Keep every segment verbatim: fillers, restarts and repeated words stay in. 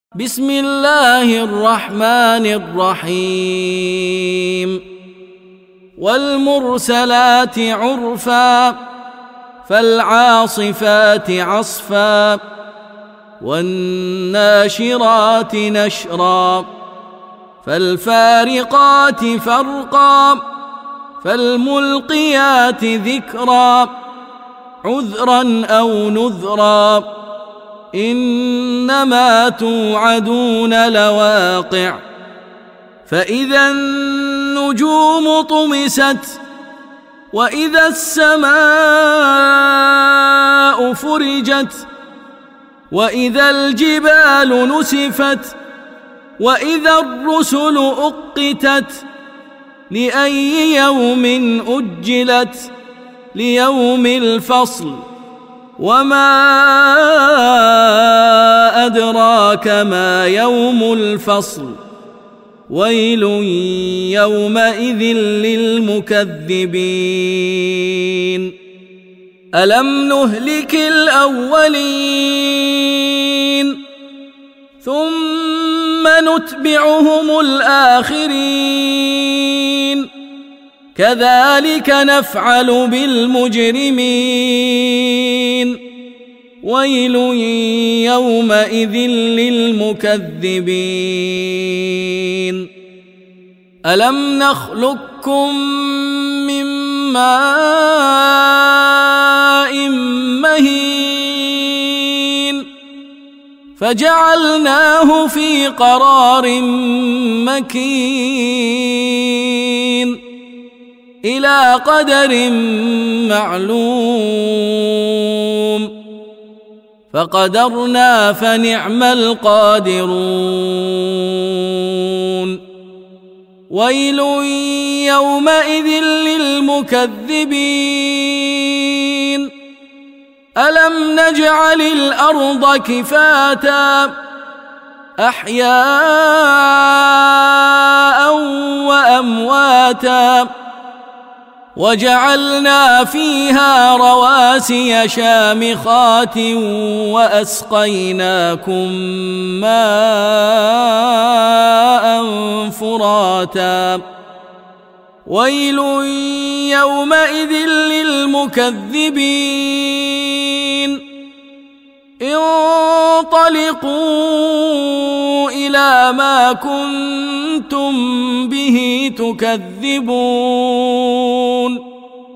بسم الله الرحمن الرحيم والمرسلات عرفا فالعاصفات عصفا والناشرات نشرا فالفارقات فرقا فالملقيات ذكرا عذرا أو نذرا إنما توعدون لواقع فإذا النجوم طمست وإذا السماء فرجت وإذا الجبال نسفت وإذا الرسل أقتت لأي يوم أجلت ليوم الفصل وما أدراك ما يوم الفصل ويل يومئذ للمكذبين ألم نهلك الأولين ثم نتبعهم الآخرين كذلك نفعل بالمجرمين ويل يومئذ للمكذبين ألم نخلقكم من ماء مهين فجعلناه في قرار مكين إلى قدر معلوم فقدرنا فنعم القادرون ويل يومئذ للمكذبين ألم نجعل الأرض كفاتا أحياء وأمواتا وجعلنا فيها رواسي شامخات وأسقيناكم ماء فراتا ويل يومئذ للمكذبين انطلقوا إلى ما كنتم به تكذبون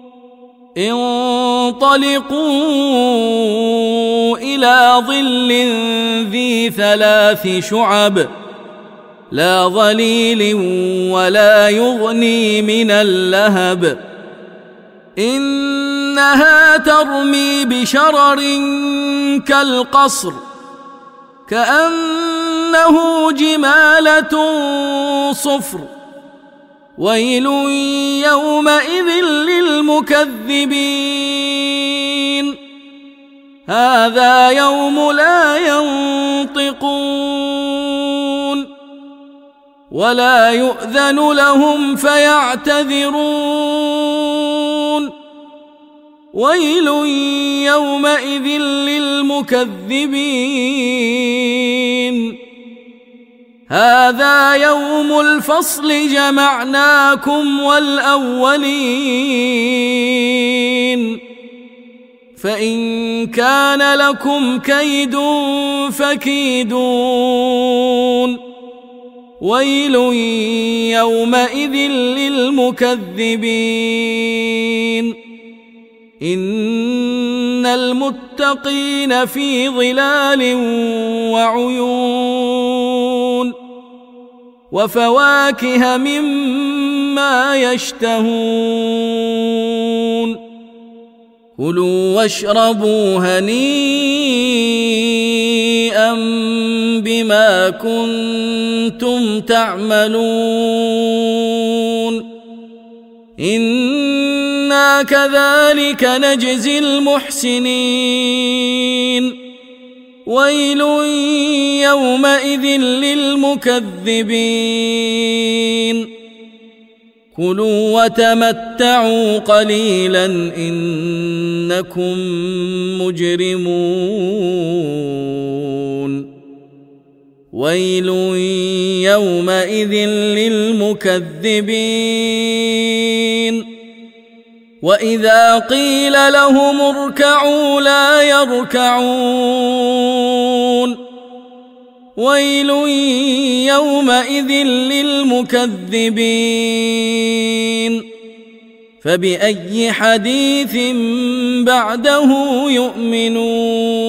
انطلقوا إلى ظل ذي ثلاث شعب لا ظليل ولا يغني من اللهب إنها ترمي بشرر كالقصر كأنه جمالة صفر ويل يومئذ للمكذبين هذا يوم لا ينطقون ولا يؤذن لهم فيعتذرون ويل يومئذ للمكذبين هذا يوم الفصل جمعناكم والأولين فإن كان لكم كيد فكيدون ويل يومئذ للمكذبين إن المتقين في ظلال وعيون وفواكه مما يشتهون كلوا واشربوا هنيئا بما كنتم تعملون إنا كذلك نجزي المحسنين ويل يومئذ للمكذبين كلوا وتمتعوا قليلا إنكم مجرمون ويل يومئذ للمكذبين وإذا قيل لهم اركعوا لا يركعون ويل يومئذ للمكذبين فبأي حديث بعده يؤمنون